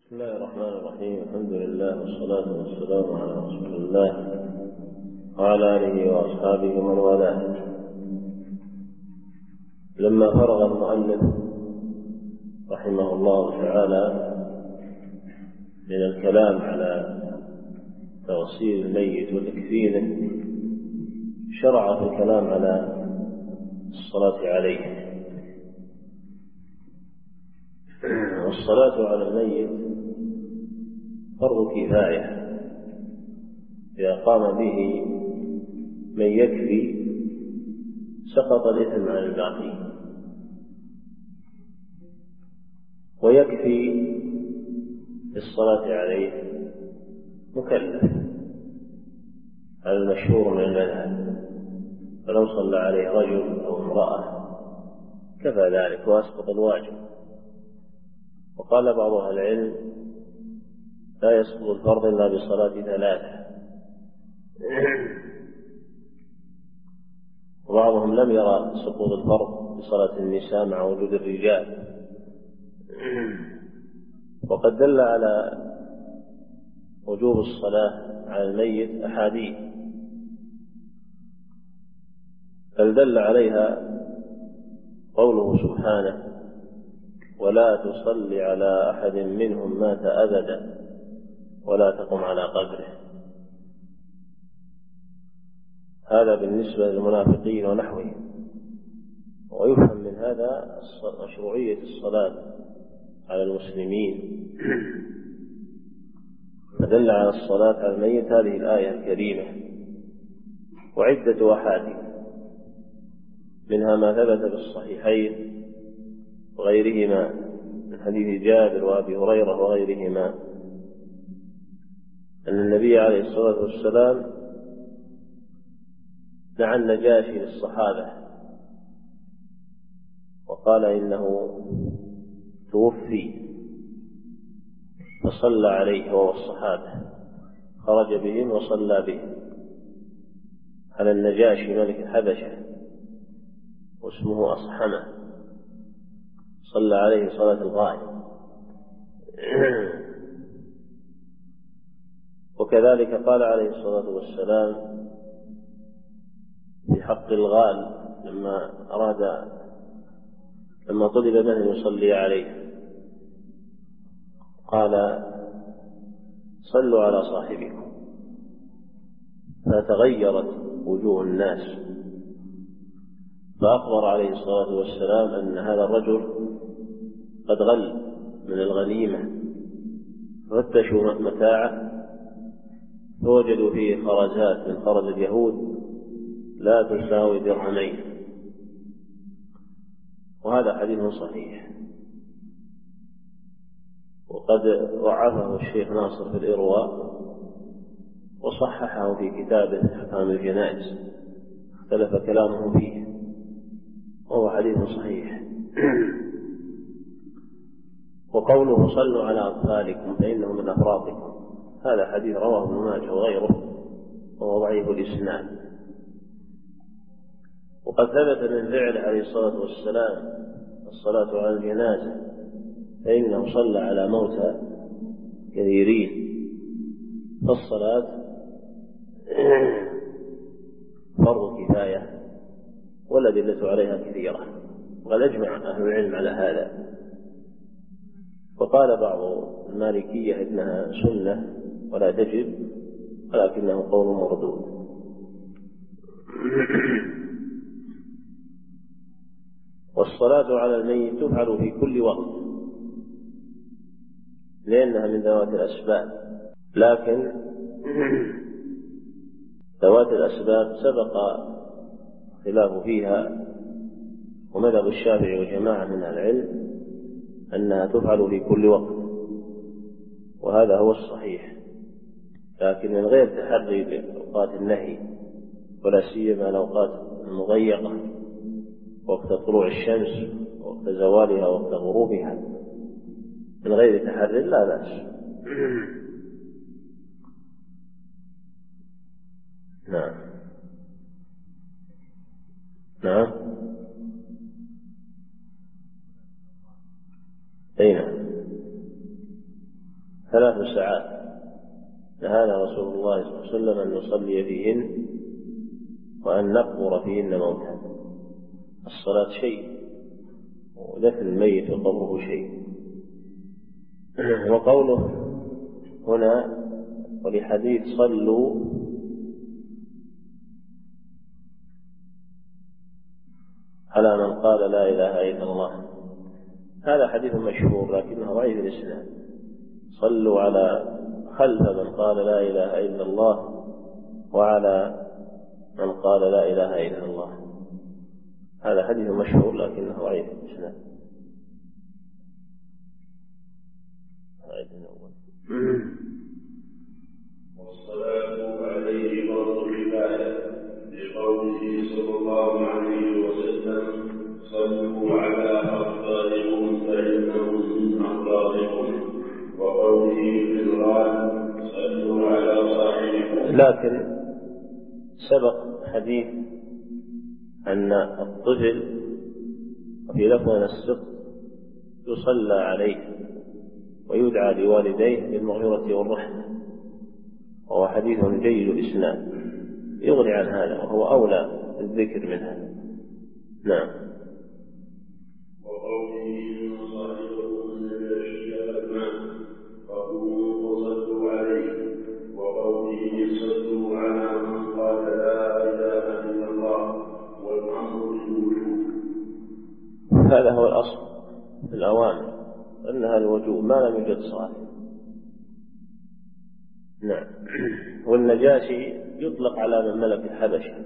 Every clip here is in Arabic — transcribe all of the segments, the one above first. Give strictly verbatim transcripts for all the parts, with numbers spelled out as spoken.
بسم الله الرحمن الرحيم. الحمد لله والصلاة والسلام على رسول الله وعلى آله وأصحابه ومن والاه. لما فرغ المؤلف رحمه الله تعالى من الكلام على تغسيل الميت وتكفينه، شرع في الكلام على الصلاة عليه. والصلاة على الميت فرض كفاية، إذا قام به من يكفي سقط الإثم عن الباقي، ويكفي الصلاة عليه مكلف على المشهور من المذهب، فلو صلى عليه رجل أو امرأة كفى ذلك وأسقط الواجب. وقال بعض أهل العلم لا يسقط الفرض إلا بصلاة ثلاثة، وبعضهم لم يرى سقوط الفرض بصلاة النساء مع وجود الرجال. وقد دل على وجوب الصلاة على الميت أحاديث، بل دل عليها قوله سبحانه: ولا تصل على أحد منهم مات أبدا ولا تقم على قبره. هذا بالنسبة للمنافقين ونحوهم. ويفهم من هذا مشروعية الصلاة على المسلمين، فدل على الصلاة على الميت هذه الآية الكريمة وعدة أحاديث، منها ما ثبت بالصحيحين وغيرهما من حديث جابر وأبي هريرة وغيرهما أن النبي عليه الصلاة والسلام دعا النجاشي للصحابة وقال إنه توفي، فصلى عليه هو والصحابة، خرج بهم وصلى بهم على النجاشي ملك الحبشة واسمه أصحمة، صلى عليه صلاة الغائب. وكذلك قال عليه الصلاة والسلام في حق الغال لما أراد لما طلب منه أن يصلي عليه قال: صلوا على صاحبكم. فتغيرت وجوه الناس، فأخبر عليه الصلاة والسلام أن هذا الرجل قد غل من الغنيمة، فتشوا متاعه فوجدوا فيه خرزات من خرز اليهود لا تساوي درهمين. وهذا حديث صحيح، وقد ضعفه الشيخ ناصر في الإرواء وصححه في كتابه أحكام الجنائز، اختلف كلامه فيه، وهو حديث صحيح. وقوله: صلوا على أطفالكم فإنه من أفراطكم، هذا حديث رواه ابن ماجه وغيره وهو ضعيف الإسناد. وقد ثبت من فعل عليه الصلاة والسلام الصلاة على الجنازة، فإنه صلى على موتى كثيرين، فالصلاة فرض كفاية والأدلة عليها كثيرة، وقد أجمع أهل العلم على هذا. وقال بعض المالكية إنها سنة ولا تجب، ولكنه قول مردود. والصلاة على الميت تفعل في كل وقت لأنها من ذوات الأسباب، لكن ذوات الأسباب سبق خلاف فيها، ومذهب الشافعي وجماعة من العلم أنها تفعل في كل وقت، وهذا هو الصحيح، لكن من غير تحري بأوقات النهي، ولا سيما الأوقات المضيقة، وقت طلوع الشمس وقت زوالها وقت غروبها، من غير تحري لا بأس. نعم نعم أين ثلاث ساعات نهانا رسول الله صلى الله عليه وسلم أن نصلي فيهن وأن نقبر فيهن موتى. الصلاة شيء ودفن الميت وقبره شيء. وقوله هنا ولحديث صلوا على من قال لا إله إلا الله، هذا حديث مشهور لكنه ضعيف الإسناد. صلوا على خلف من قال لا إله إلا الله وعلى من قال لا إله إلا الله، هذا حديث مشهور لكنه ضعيف الإسناد. والصلاة عليه فرض كفاية لقوله صلى الله عليه وسلم صلوا على أخباركم فإنهم من أخباركم، وقوله في الغال صلوا على صاحبكم. لكن سبق حديث أن الطفل في لفظ السقط يصلى عليه ويدعى لوالديه بالمغفرة والرحمة، وهو حديث جيد الإسناد يغني عن هذا وهو أولى الذكر من هذا. نعم. وقوله إن صاحبكم النجاشي أبناء فقوموا وصلوا عليه، وقوله صلوا على من قال لا إله إلا الله والأمر بالوجوب. هذا هو الأصل في الأوامر أنها الوجوب ما لم يوجد صالح. نعم. والنجاشي يطلق على من ملك الحبشة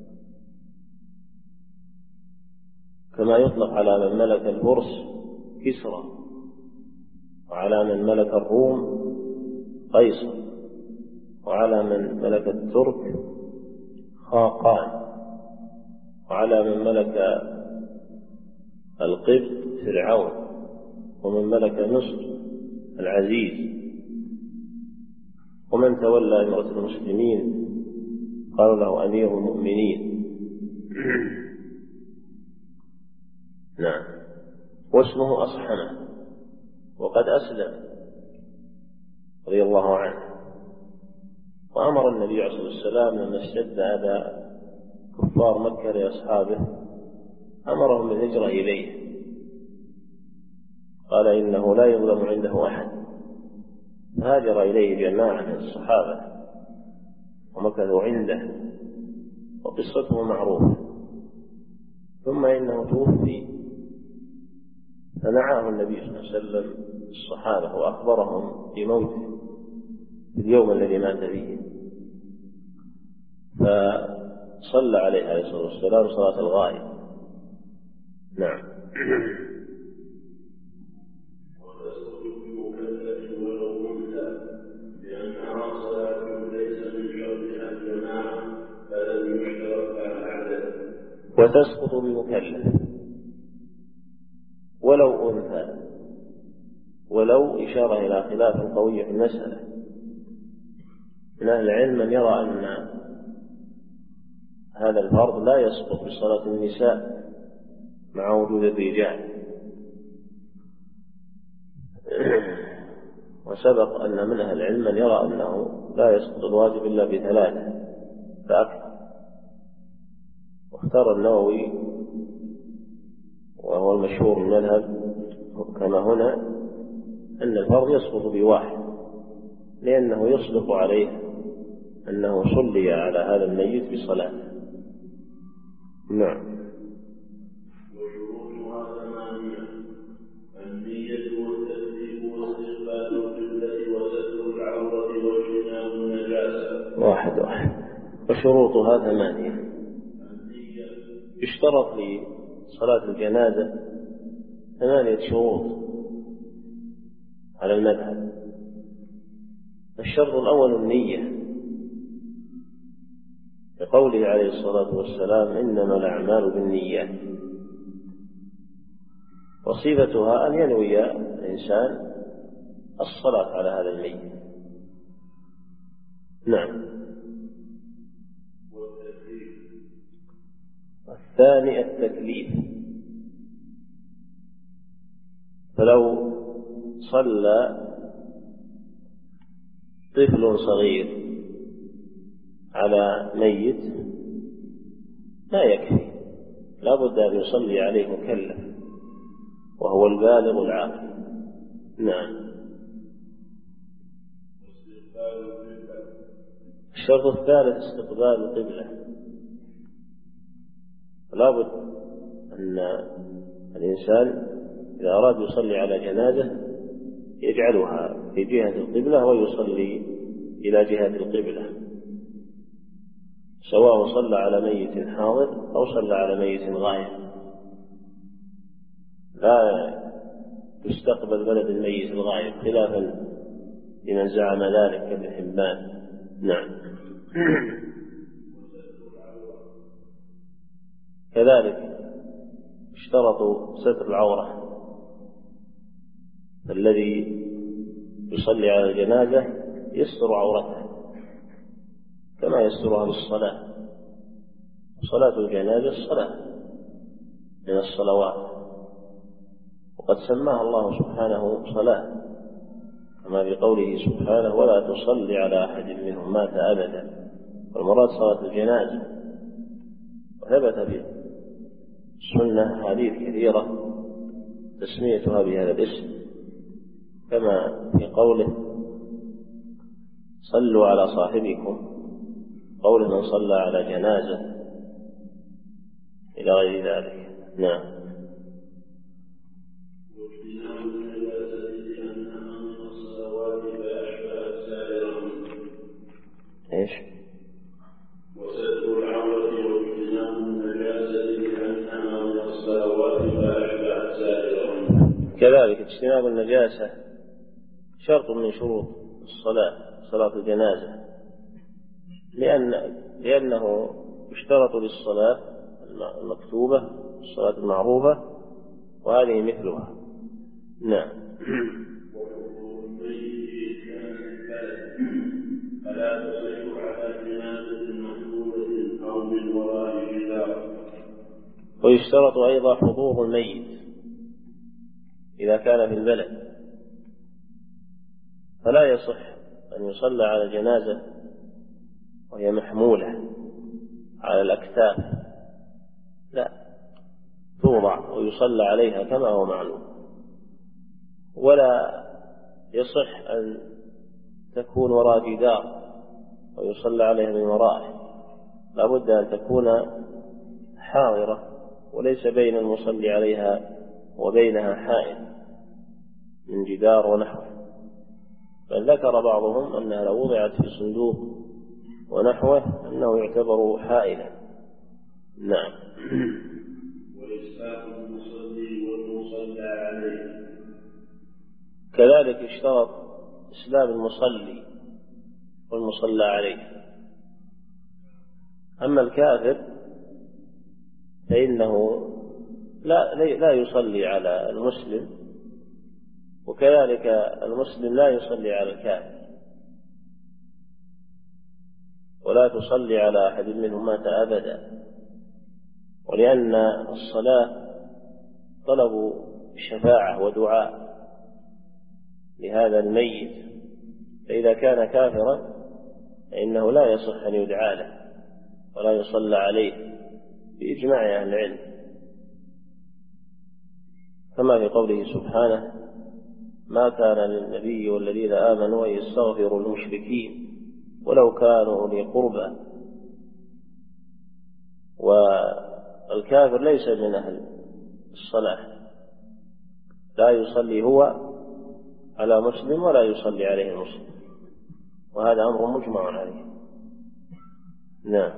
كما يطلق على من ملك الفرس كسرى، وعلى من ملك الروم قيصر، وعلى من ملك الترك خاقان، وعلى من ملك القبط فرعون، ومن ملك مصر العزيز، ومن تولى إمرة المسلمين قالوا له أمير المؤمنين. نعم. واسمه أصحمة وقد أسلم رضي الله عنه، وأمر النبي عليه الصلاة والسلام لما اشتد أذى كفار مكة لأصحابه أمرهم بالهجرة إليه، قال إنه لا يظلم عنده أحد، هاجر إليه جماعة من الصحابة ومكثوا عنده، وقصته معروفة. ثم إنه توفي فنعاه النبي صلى الله عليه وسلم الصحابة وأخبرهم بموته في اليوم الذي مات فيه، فصلى عليه عليه الصلاة والسلام صلاة الغائب. نعم. وتسقط بمكلف ولو أنثى، ولو إشارة إلى خلاف قوي في المسألة. من أهل العلم من يرى أن هذا الفرض لا يسقط بصلاة النساء مع وجود الرجال، وسبق أن من أهل العلم من يرى أنه لا يسقط الواجب إلا بثلاثة فأكثر. واختار النووي وهو المشهور المذهب كما هنا أن الفرض يسقط بواحد، لأنه يصدق عليه أنه صلي على هذا الميت بصلاة. نعم. وشروطها ثمانية: النية والتسليم واستقبال القبلة وستر العورة واجتناب النجاسة. واحد واحد. وشروطها ثمانية. يشترط لصلاة الجنازة ثمانية شروط على المذهب. الشرط الأول النية، لقوله عليه الصلاة والسلام إنما الأعمال بالنيات، وصفتها أن ينوي الإنسان الصلاة على هذا الميت. نعم. الثاني التكليف، فلو صلى طفل صغير على ميت لا يكفي، لا بد أن يصلي عليه مكلف وهو البالغ العاقل. نعم. الشرط الثالث استقبال القبلة. لا بد أن الإنسان إذا أراد يصلي على جنازة يجعلها في جهة القبلة ويصلي إلى جهة القبلة، سواء صلى على ميت حاضر أو صلى على ميت غائب. لا تستقبل بلد الميت الغائب خلافا لمن زعم ذلك كابن حبان. نعم. كذلك اشترطوا ستر العورة، الذي يصلي على الجنازة يستر عورته كما يسترها بالصلاة. صلاة الجنازة الصلاة من الصلوات، وقد سماها الله سبحانه صلاة كما بقوله سبحانه ولا تصلي على أحد منهم مات أبدا، والمراد صلاة الجنازة. وثبت في السنة حديث كثيرة تسميتها بهذا الاسم، كما في قوله صلوا على صاحبكم، قوله من صلى على جنازة، إلى غير ذلك. نعم. ايش؟ وستر العورة واجتناب النجاسة لأنها من الصلوات فأشبهت سائرهم. كذلك اجتناب النجاسة شرط من شروط الصلاة، صلاة الجنازة، لأن لأنه يشترط للصلاة المكتوبة الصلاة المعروفة، وهذه مثلها. نعم. فلا تصح على جنازة مكتوبة أو من وراء جدار. ويشترط أيضا حضور الميت إذا كان في البلد، فلا يصح أن يصلى على الجنازة وهي محمولة على الأكتاف، لا، توضع ويصلى عليها كما هو معلوم. ولا يصح أن تكون وراء جدار ويصلى عليها من ورائه، لا بد أن تكون حاضرة وليس بين المصلي عليها وبينها حائل من جدار ونحوه. بل ذكر بعضهم أنها لو وضعت في صندوق ونحوه أنه يعتبر حائلا. نعم. وإسلام المصلي والمصلى عليه. كذلك اشترط إسلام المصلي والمصلى عليه. أما الكافر فإنه لا, لا يصلي على المسلم، وكذلك المسلم لا يصلي على الكافر، ولا تصلي على أحد منهم مات أبدا. ولأن الصلاة طلب شفاعة ودعاء لهذا الميت، فإذا كان كافرا فإنه لا يصح أن يدعى له ولا يصلى عليه بإجماع أهل العلم، كما في قوله سبحانه ما كان للنبي والذين آمنوا أن يستغفروا المشركين ولو كانوا أولي قربى. والكافر ليس من أهل الصلاة، لا يصلي هو على مسلم ولا يصلي عليه المسلم، وهذا أمر مجمع عليه. نعم.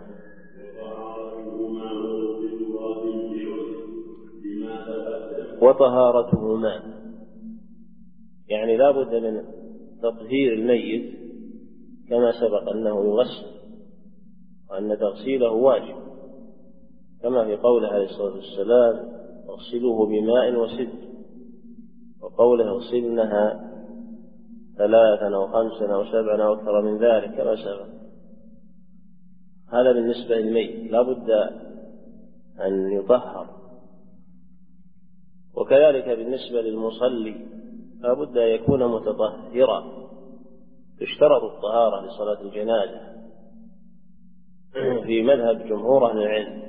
وطهارتهما، يعني لا بد من تطهير الميت كما سبق أنه يغسل، وأن تغسيله واجب، كما في قوله عليه الصلاة والسلام اغسلوه بماء وسدر، وقوله اغسلنها ثلاثا أو خمسا أو سبعا أو أكثر من ذلك كما سبق. هذا بالنسبة للميت لا بد أن يطهر. وكذلك بالنسبة للمصلي لا بد أن يكون متطهرا تشترط الطهارة لصلاة الجنازة في مذهب جمهور أهل العلم،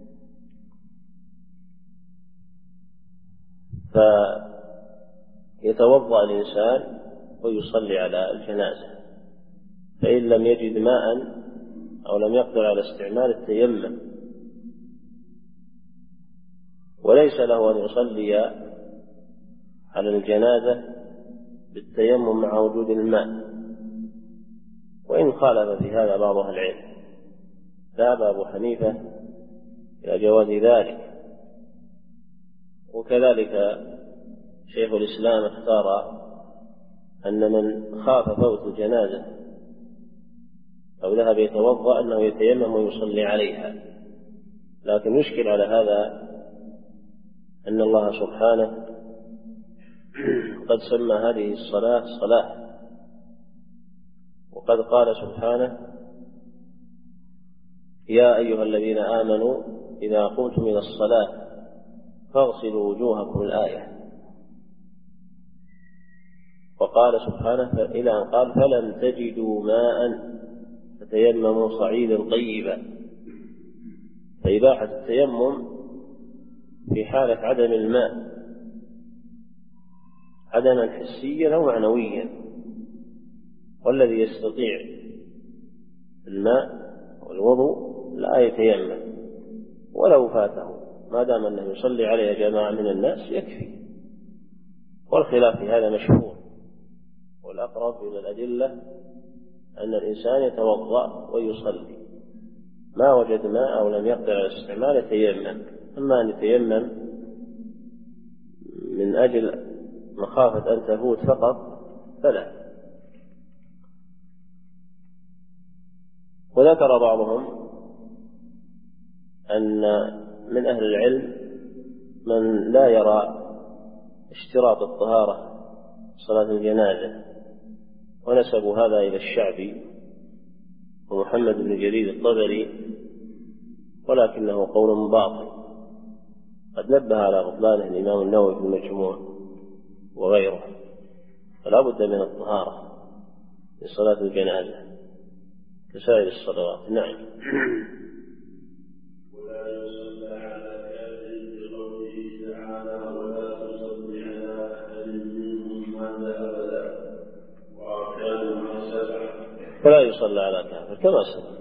فيتوضأ الإنسان ويصلي على الجنازة، فإن لم يجد ماء أو لم يقدر على استعمال التيمم، وليس له أن يصلي على الجنازة بالتيمم مع وجود الماء، وإن خالف في هذا بعض أهل العلم. ذهب أبو حنيفة إلى جواز ذلك، وكذلك شيخ الإسلام اختار أن من خاف فوت الجنازة أو ذهب يتوضأ أنه يتيمم ويصلي عليها. لكن يشكل على هذا أن الله سبحانه قد سمى هذه الصلاة صلاة، وقد قال سبحانه: يا أيها الذين آمنوا إذا قمتم إلى الصلاة فاغسلوا وجوهكم الآية. وقال سبحانه إلى أن قال: فلم تجدوا ماء فتيمموا صعيدا طيبا. فإباحة التيمم في حالة عدم الماء عدما حسيا أو معنويا، والذي يستطيع الماء والوضوء لا يتيمم ولو فاته، ما دام أنه يصلي عليه جماعة من الناس يكفي. والخلاف في هذا مشهور، والأقرب إلى الأدلة أن الإنسان يتوضأ ويصلي، ما وجد ماء أو لم يقدر على استعمال يتيمم. أما أن يتيمم من أجل مخافة أن تفوت فقط فلا. وذكر بعضهم أن من أهل العلم من لا يرى اشتراط الطهارة صلاة الجنازة، ونسبوا هذا إلى الشعبي ومحمد بن جرير الطبري، ولكنه قول باطل. قد نبه على بطلانه الإمام النووي في المجموع وغيره. فلا بد من الطهارة لصلاة الجنازة كسائر الصلوات. نعم. ولا يصلى على كافر بقوله تعالى: ولا تصلي على أحد منهم مات أبدا، وأركانها سبعة. فلا يصلى على كافر كما سبق.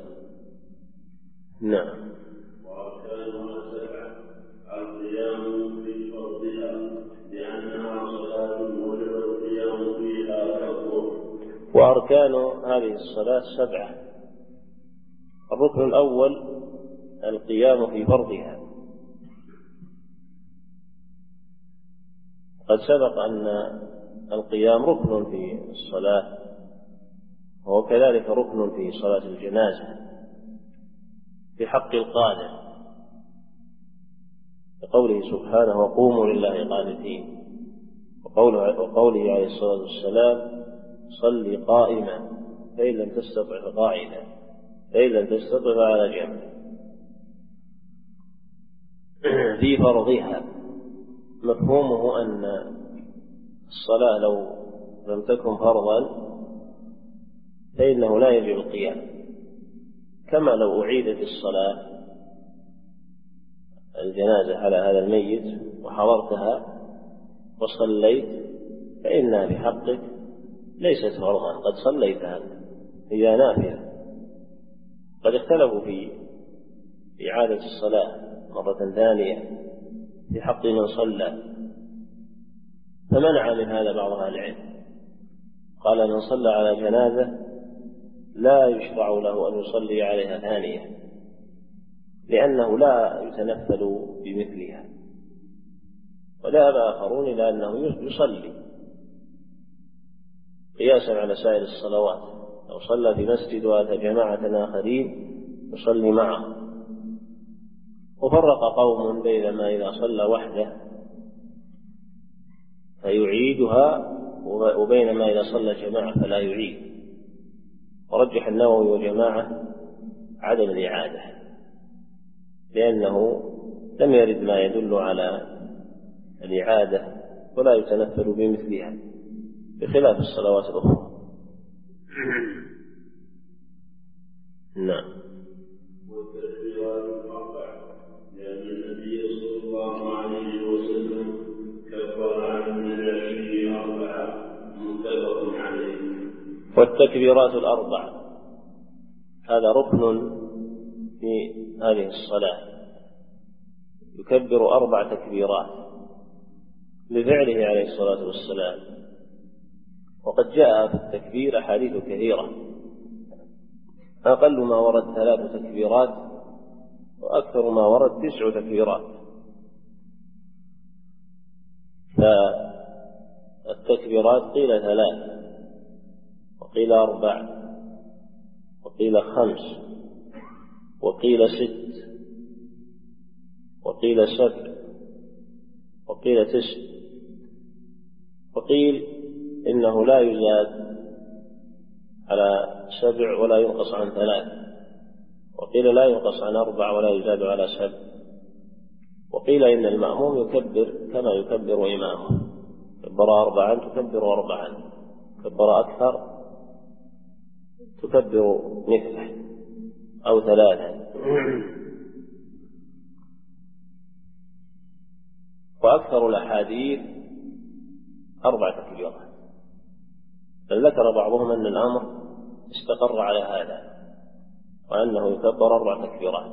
نعم. وأركانها سبعة: القيام في فرضها لأنها صلاة وجب القيام فيها كالظهر. وأركان هذه الصلاة سبعة. الركن الأول القيام في فرضها. قد سبق أن القيام ركن في الصلاة، وهو كذلك ركن في صلاة الجنازة في حق القادر، بقوله سبحانه: وقوموا لله قانتين، وقوله, وقوله عليه الصلاة والسلام: صل قائما فإن لم تستطع فقاعدا فإن لم تستطع فعلى جنب. في فرضها مفهومه أن الصلاة لو لم تكن فرضا فإنه لا يجب القيام، كما لو أعيدت الصلاة الجنازة على هذا الميت وحضرتها وصليت فإنها في حقك ليست فرضا، قد صليتها، هي نافلة. قد اختلفوا في إعادة الصلاة مرة ثانية في حق من صلى، فمنع من هذا بعض أهل العلم، قال: من صلى على جنازة لا يشرع له أن يصلي عليها ثانية، لأنه لا يتنفل بمثلها. وذهب آخرون إلى أنه يصلي قياسا على سائر الصلوات، لو صلى في مسجد وأتى جماعة آخرين يصلي معه. وفرق قوم بين ما إذا صلى وحده فيعيدها وبين ما إذا صلى جماعة فلا يعيد. ورجح النووي وجماعة عدم الإعادة، لأنه لم يرد ما يدل على الإعادة ولا يتنفل بمثلها بخلاف الصلوات الأخرى. والتكبيرات الأربع هذا ركن في هذه الصلاة، يكبر أربع تكبيرات لفعله عليه الصلاة والسلام. وقد جاء في التكبير أحاديث كثيرة، أقل ما ورد ثلاث تكبيرات وأكثر ما ورد تسع تكبيرات. فالتكبيرات قيل ثلاث وقيل أربع وقيل خمس وقيل ست وقيل سبع وقيل تسع، وقيل إنه لا يزاد على سبع ولا ينقص عن ثلاث، وقيل لا ينقص عن أربع ولا يزاد على سبع، وقيل إن المأموم يكبر كما يكبر إمامه، كبر أربعا تكبر أربعا، كبر أكثر تكبر مثله أو ثلاثا. وأكثر الأحاديث أربع تكبيرات، بل ذكر بعضهم أن الأمر استقر على هذا وأنه يكبر أربع تكبيرات.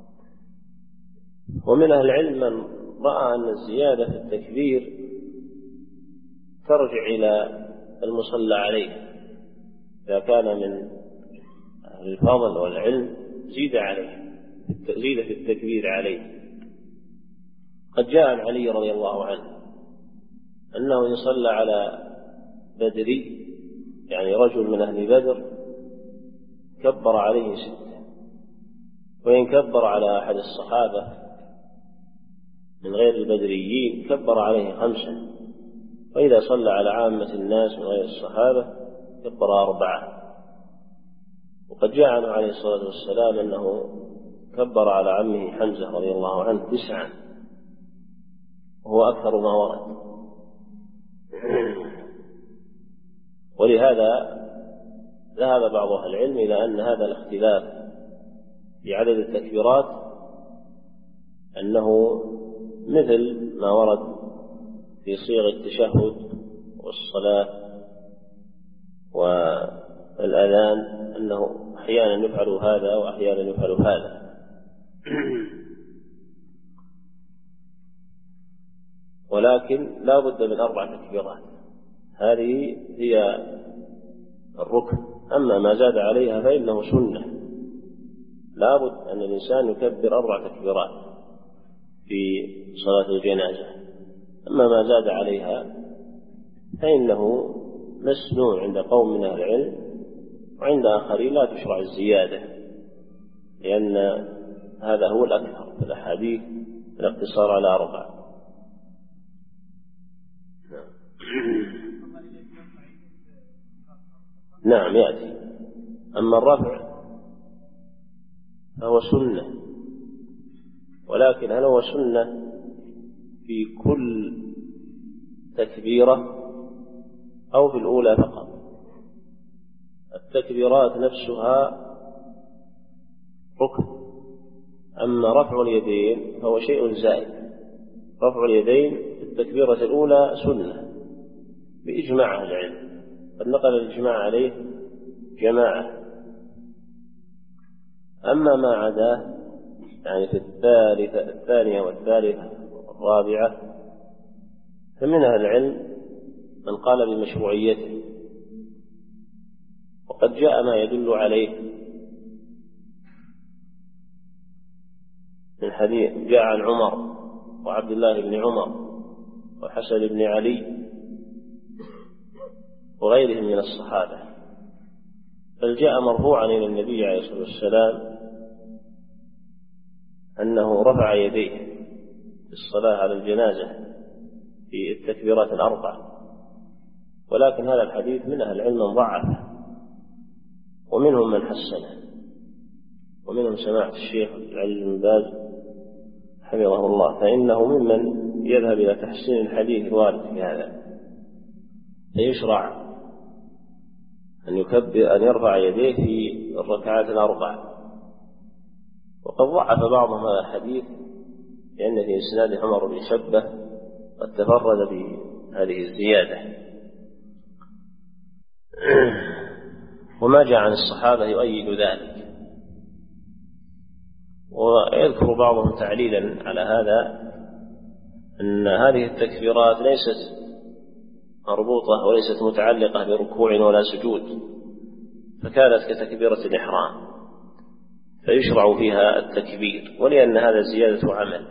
ومن أهل العلم من رأى أن الزيادة في التكبير ترجع إلى المصلى عليه، إذا كان من أهل الفضل والعلم زيد عليه، زيد في التكبير عليه. قد جاء عن علي رضي الله عنه أنه إن صلى على بدري يعني رجل من أهل بدر كبر عليه ستة، وإن كبر على أحد الصحابة من غير البدريين كبر عليه خمسة، وإذا صلى على عامة الناس من غير الصحابة كبر أربعة. وقد جاء عنه عليه الصلاة والسلام أنه كبر على عمه حمزة رضي الله عنه تسعا، وهو أكثر ما ورد. ولهذا ذهب بعض أهل العلم إلى أن هذا الاختلاف في عدد التكبيرات أنه مثل ما ورد في صيغ التشهد والصلاة والأذان، أنه أحيانا يفعل هذا وأحيانا يفعل هذا. ولكن لا بد من أربع تكبيرات، هذه هي الركن. أما ما زاد عليها فإنه سنة، لا بد أن الإنسان يكبر أربع تكبيرات في صلاة الجنازة. أما ما زاد عليها فإنه مسنون عند قوم من أهل العلم، وعند آخرين لا تشرع الزيادة، لأن هذا هو الأكثر في الأحاديث الاقتصار على أربع. نعم يأتي. أما الرفع فهو سنة، ولكن هل هو سنة في كل تكبيرة أو في الأولى فقط؟ التكبيرات نفسها ركن، أما رفع اليدين فهو شيء زائد. رفع اليدين في التكبيرة الأولى سنة بإجماع أهل العلم، قد نقل الإجماع عليه جماعة. أما ما عداه يعني في الثالثة الثانية والثالثة والرابعة فمن أهل العلم من قال بمشروعيته، وقد جاء ما يدل عليه من حديث جاء عن عمر وعبد الله بن عمر وحسن بن علي وغيرهم من الصحابة، بل جاء مرفوعا إلى النبي عليه الصلاة والسلام أنه رفع يديه في الصلاة على الجنازة في التكبيرات الأربع. ولكن هذا الحديث من أهل العلم ضعفه، ومنهم من حسنه، ومنهم سماحة الشيخ العزيز بن باز حفظه الله، فإنه ممن يذهب إلى تحسين الحديث الوارد في هذا. فيشرع أن يكبر أن يرفع يديه في الركعات الأربع. وقد ضعف بعضهم هذا الحديث لأن في إسناد عمر بن شبة قد تفرد بهذه الزيادة. وما جاء عن الصحابة يؤيد ذلك. ويذكر بعضهم تعليلا على هذا أن هذه التكبيرات ليست مربوطة وليست متعلقة بركوع ولا سجود، فكانت كتكبيرة الإحرام فيشرع فيها التكبير، ولأن هذا زيادة عمل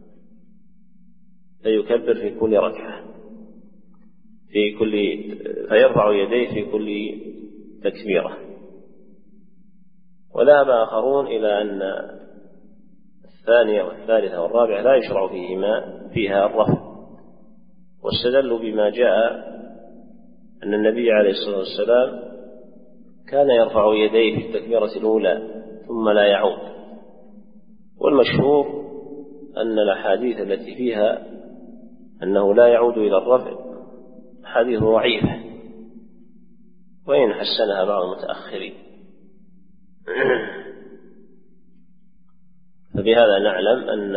فيكبر في كل ركعة في كل فيرفع يديه في كل تكبيرة. وذهب آخرون إلى أن الثانية والثالثة والرابعة لا يشرع فيهما فيها الرفع، واستدلوا بما جاء أن النبي عليه الصلاة والسلام كان يرفع يديه في التكبيرة الأولى ثم لا يعود. والمشهور أن الأحاديث التي فيها أنه لا يعود إلى الرفع حديث ضعيفة، وإن حسنها بعض المتأخرين. فبهذا نعلم أن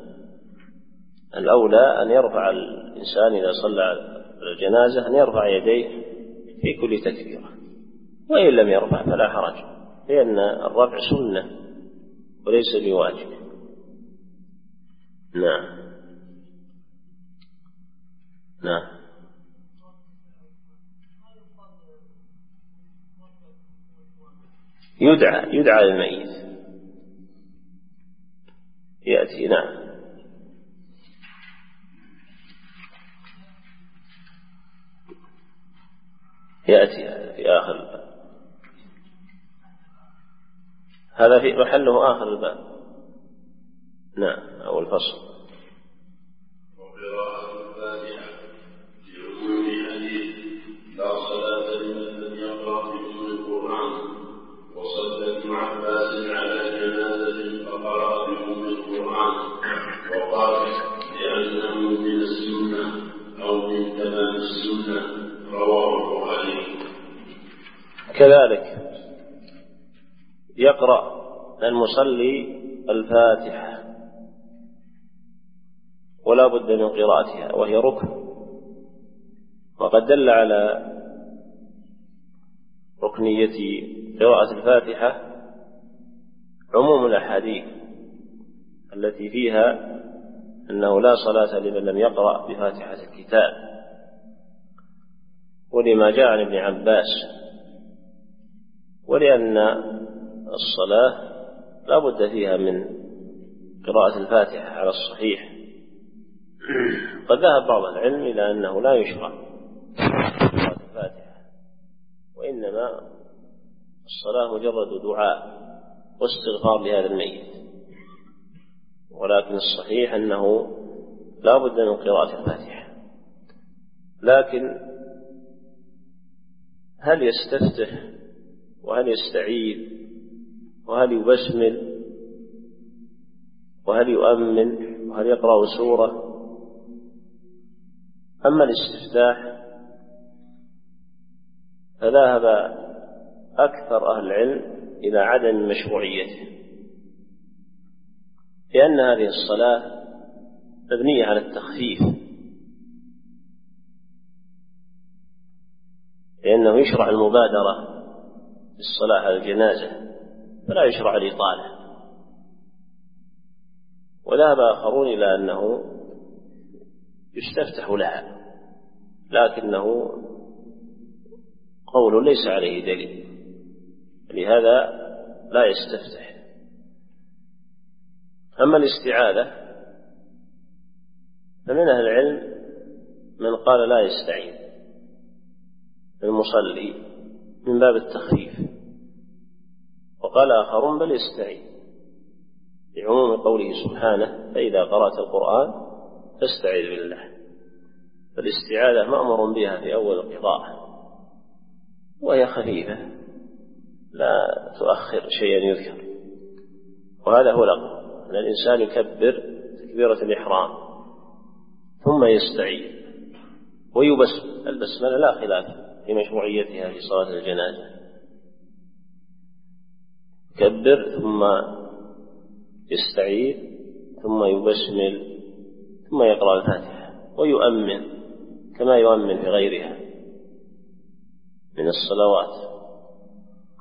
الأولى أن يرفع الإنسان إذا صلى الجنازة أن يرفع يديه في كل تكبيرة، وإن لم يرفع فلا حرج، لأن الرفع سنة وليس بواجب. نعم نعم. يدعى يدعى للميت يأتي. نعم يأتي في آخر هذا في محله آخر الباب. نعم أو الفصل. وقراءة الفاتحة لعموم حديث لا صلاة لمن لم يقرأ بأم القرآن، وصلى ابن عباس على جنازة فقرأ بأم القرآن وقال لأنه من السنة أو من تمام السنة، رواه البخاري. كذلك يقرأ المصلي الفاتحة ولا بد من قراءتها، وهي ركن، وقد دل على ركنية قراءة الفاتحة عموم الأحاديث التي فيها أنه لا صلاة لمن لم يقرأ بفاتحة الكتاب، ولما جاء عن ابن عباس، ولأن الصلاة لا بد فيها من قراءة الفاتحة على الصحيح. قد ذهب بعض العلم إلى أنه لا يشرع قراءة الفاتحة، وإنما الصلاة مجرد دعاء واستغفار لهذا الميت، ولكن الصحيح أنه لا بد من قراءة الفاتحة. لكن هل يستفتح وهل يستعيذ وهل يبسمل وهل يؤمن وهل يقرأ سورة؟ أما الاستفتاح فذهب أكثر أهل العلم إلى عدم مشروعيته، لأن هذه الصلاة مبنية على التخفيف، لأنه يشرع المبادرة بالصلاة على الجنازة فلا يشرع الإطالة. وذهب آخرون إلى أنه يستفتح لها، لكنه قول ليس عليه دليل، لهذا لا يستفتح. أما الاستعاذة فمن أهل العلم من قال لا يستعيذ المصلي من باب التخفيف، وقال آخرون بل يستعيذ لعموم قوله سبحانه فإذا قرأت القرآن فاستعذ بالله. فالاستعاذة مأمور بها في أول القراءة، وهي خفيفة لا تؤخر شيئا يذكر، وهذا هو الأقرب، أن الإنسان يكبر تكبيرة الإحرام ثم يستعيذ ويبسم. البسملة لا خلاف في مشروعيتها في صلاة الجنازة، يكبر ثم يستعيذ ثم يبسمل ثم يقرأ الفاتحة ويؤمن كما يؤمن في غيرها من الصلوات.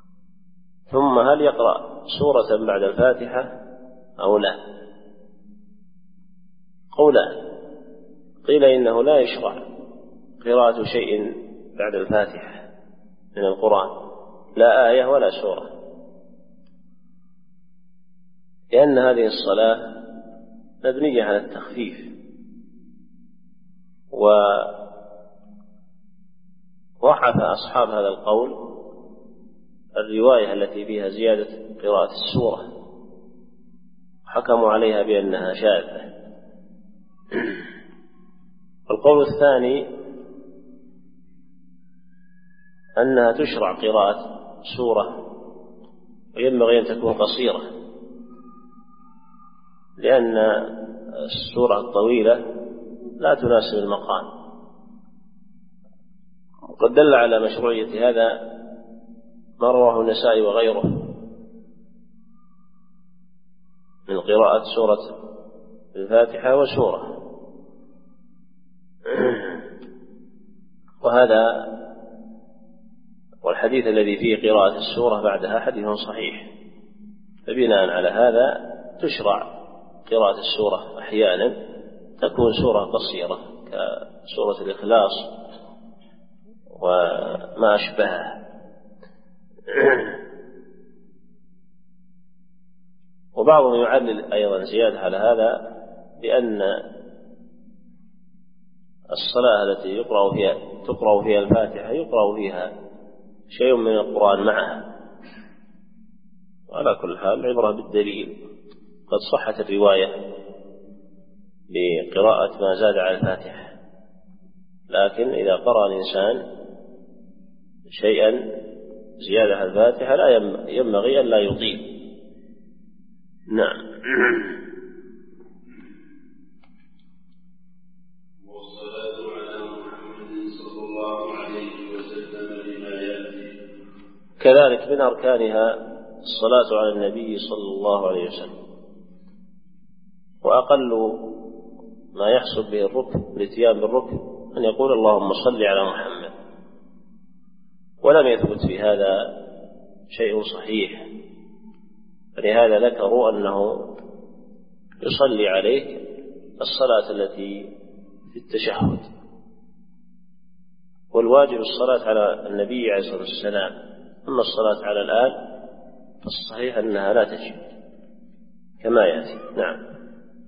ثم هل يقرأ سورة بعد الفاتحة أو لا؟ قولان. قيل إنه لا يشرع قراءة شيء بعد الفاتحة من القرآن، لا آية ولا سورة، لأن هذه الصلاة مبنية على التخفيف، وضعف أصحاب هذا القول الرواية التي فيها زيادة قراءة السورة، حكموا عليها بأنها شاذة. القول الثاني أنها تشرع قراءة سورة وينبغي أن تكون قصيرة، لأن السورة الطويلة لا تناسب المقام. وقد دل على مشروعية هذا ما رواه النسائي وغيره من قراءة سورة الفاتحة وسورة، وهذا والحديث الذي فيه قراءة السورة بعدها حديث صحيح، فبناء على هذا تشرع قراءة السورة أحيانا، تكون سورة قصيرة كسورة الإخلاص وما أشبهها. وبعضهم يعلل أيضا زيادة على هذا بأن الصلاة التي يقرأ فيها تقرأ فيها الفاتحة يقرأ فيها شيء من القرآن معها، وعلى كل حال العبرة بالدليل. قد صحت الرواية بقراءة ما زاد على الفاتحة، لكن إذا قرأ الإنسان شيئا زيادة على الفاتحة لا ينبغي أن لا يطيل. نعم. والصلاة على محمد صلى الله عليه وسلم لما يأتي. كذلك من أركانها الصلاة على النبي صلى الله عليه وسلم، وأقل ما يحصل به الركن الاتيان بالركن أن يقول اللهم صل على محمد، ولم يثبت في هذا شيء صحيح، فلهذا ذكروا أنه يصلي عليك الصلاة التي في التشهد، والواجب الصلاة على النبي عليه الصلاة والسلام. أما الصلاة على الآل فالصحيح أنها لا تجب كما يأتي. نعم.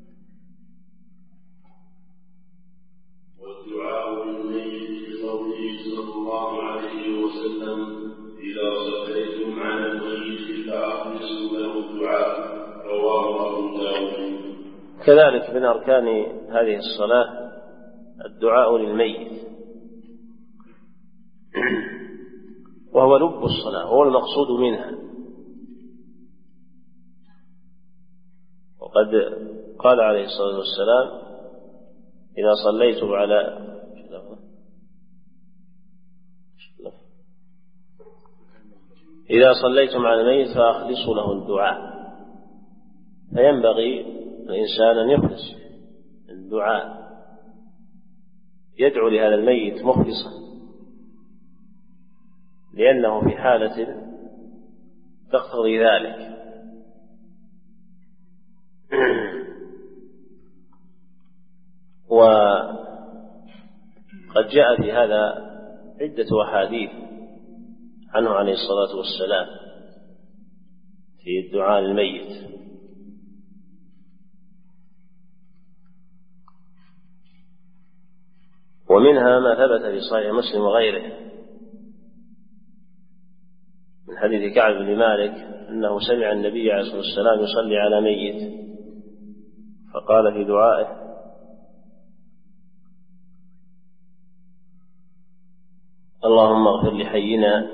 والدعاء للميت بقوله صلى الله عليه وسلم إذا صليتم على الميت فأخلصوا له الدعاء، رواه أبو داود. كذلك من أركان هذه الصلاة الدعاء للميت، وهو لب الصلاة، هو المقصود منها. وقد قال عليه الصلاة والسلام إذا صليتم على إذا صليتم على الميت فأخلصوا له الدعاء، فينبغي الإنسان أن يخلص الدعاء، يدعو لهذا الميت مخلصا، لأنه في حالة تقتضي ذلك. وقد جاء في هذا عدة أحاديث عنه عليه الصلاة والسلام في الدعاء للميت، ومنها ما ثبت في صحيح مسلم وغيره من حديث كعب بن مالك أنه سمع النبي عليه الصلاة والسلام يصلي على ميت، فقال في دعائه اللهم اغفر لحينا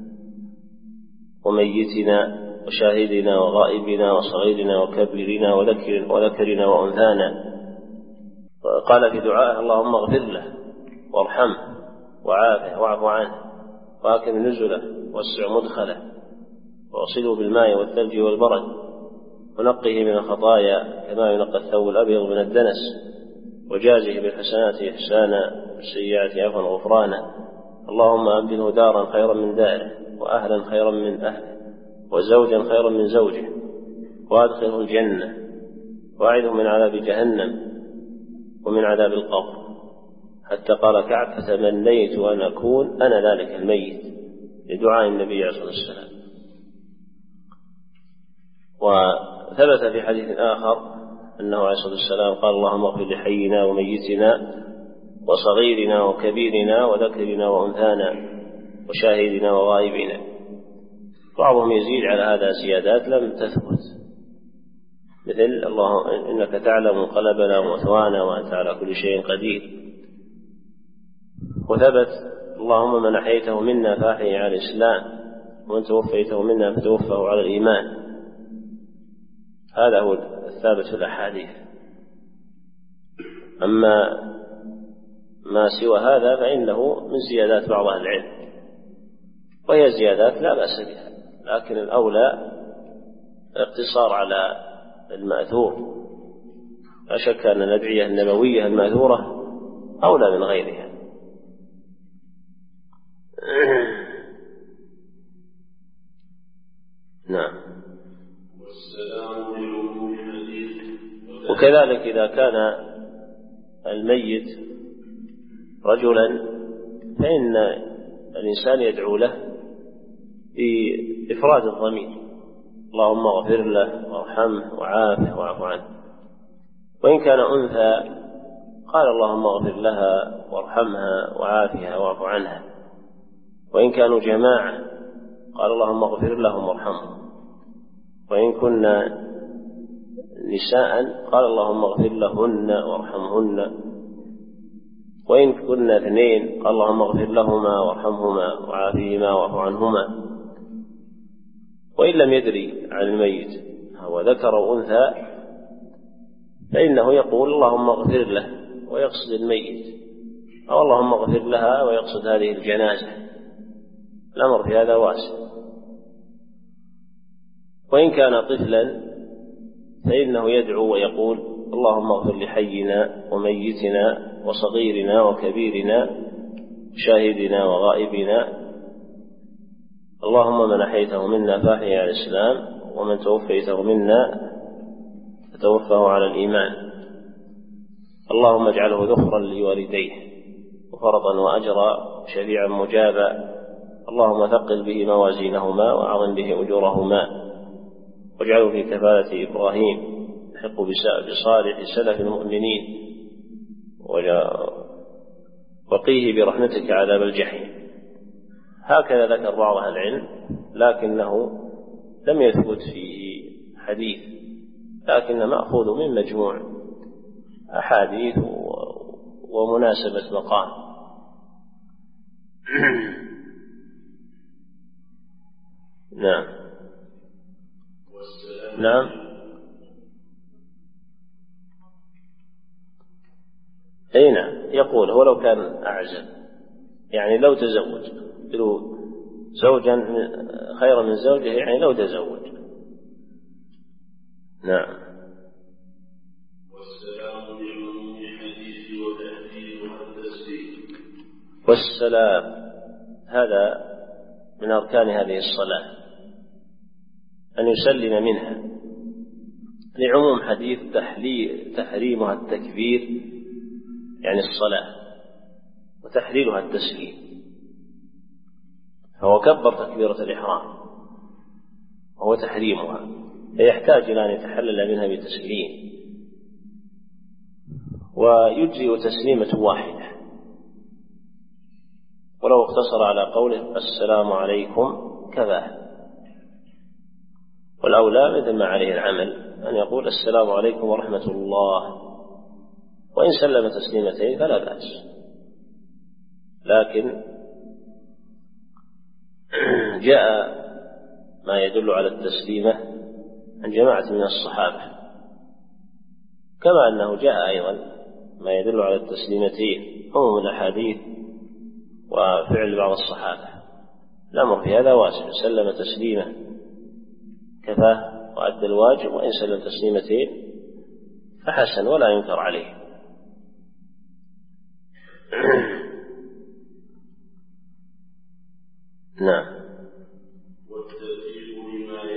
وميتنا وشاهدنا وغائبنا وصغيرنا وكبيرنا وذكرنا وأنثانا. قال في دعائه اللهم اغفر له وارحمه وعافه واعف عنه واكرم نزله واسع مدخله واغسله بالماء والثلج والبرد ونقه من الخطايا كما ينقى الثوب الأبيض من الدنس وجازه بالحسنات إحسانا والسيئات عفوا غفرانا. اللهم أبدله دارا خيرا من داره وأهلا خيرا من أهله وزوجا خيرا من زوجه وأدخله الجنة وأعذه من عذاب جهنم ومن عذاب القبر، حتى قال كعب فتمنيت أن أكون أنا ذلك الميت لدعاء النبي عليه الصلاة والسلام. وثبت في حديث آخر أنه عليه الصلاة والسلام قال اللهم اغفر لحينا وميتنا وصغيرنا وكبيرنا وذكرنا وأنثانا وشاهدنا وغائبنا. بعضهم يزيد على هذا زيادات لم تثبت، مثل الله إنك تعلم قلبنا ومثوانا وأنت على كل شيء قدير. وثبت اللهم من أحييته منا فأحيه على الإسلام ومن توفيته منا فتوفه على الإيمان. هذا هو الثابت في الأحاديث. أما ما سوى هذا فإنه من زيادات بعض أهل العلم، وهي زيادات لا بأس بها، لكن الأولى الاقتصار على المأثور. لا شك أن الأدعية النبوية المأثورة أولى من غيرها. نعم. وكذلك إذا كان الميت رجلا فإن الإنسان يدعو له بإفراد الضمير، اللهم اغفر له وارحمه وعافه واعف عنه. وإن كان أنثى قال اللهم اغفر لها وارحمها وعافها واعف عنها. وإن كانوا جماعة قال اللهم اغفر لهم وارحمهم. وإن كنا نساء قال اللهم اغفر لهن وارحمهن. وإن كنا اثنين قال اللهم اغفر لهما وارحمهما وعافهما واعف عنهما. وإن لم يدري عن الميت هو ذكر أو أنثى فإنه يقول اللهم اغفر له ويقصد الميت، أو اللهم اغفر لها ويقصد هذه الجنازة. الأمر في هذا واسع. وإن كان طفلا فإنه يدعو ويقول اللهم اغفر لحينا وميتنا وصغيرنا وكبيرنا وشاهدنا وغائبنا. اللهم من أحييته منا فأحيه على الإسلام ومن توفيته منا فتوفه على الإيمان. اللهم اجعله ذخرا لوالديه وفرطا وأجرا شفيعا مجابا. اللهم ثقل به موازينهما وأعظم به أجورهما واجعله في كفالة إبراهيم يحق بصالح سلف المؤمنين وقيه برحمتك عذاب الجحيم. هكذا ذكر بعض أهل العلم، لكنه لم يثبت فيه حديث، لكن مأخوذ من مجموع أحاديث ومناسبة مقام. نعم. نعم. أي نعم. يقول هو لو كان أعزب، يعني لو تزوج لو زوجا خيرا من زوجه، يعني لو تزوج. نعم. والسلام بعموم الحديث وتحديدها التسليم. والسلام هذا من أركان هذه الصلاة، أن يسلم منها لعموم حديث تحريمها التكبير يعني الصلاة، وتحليلها التسليم. فهو كبر تكبيرة الإحرام وهو تحريمها، فيحتاج إلى أن يتحلل منها بتسليم، ويجزئ تسليمة واحدة ولو اقتصر على قوله السلام عليكم كفاه. والأولى مثل ما عليه العمل أن يقول السلام عليكم ورحمة الله، وإن سلم تسليمتين فلا بأس. لكن جاء ما يدل على التسليمة عن جماعة من الصحابة، كما أنه جاء أيضا ما يدل على التسليمتين عموم الأحاديث وفعل بعض الصحابة. الأمر في هذا واسع، سلم تسليمة كفاه وأدى الواجب، وإن سلم تسليمتين فحسن ولا ينكر عليه. نعم. والترتيب بما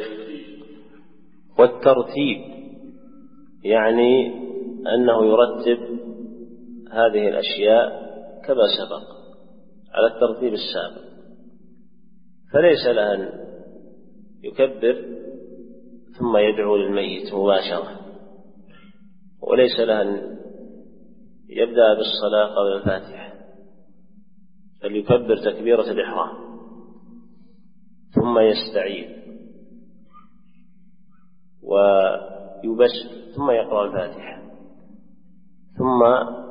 والترتيب يعني أنه يرتب هذه الأشياء كما سبق على الترتيب السابق، فليس له أن يكبر ثم يدعو للميت مباشرة، وليس له أن يبدأ بالصلاة قبل الفاتحة، بل يكبر تكبيرة الإحرام ثم يستعيذ ويبسم ثم يقرأ الفاتحة ثم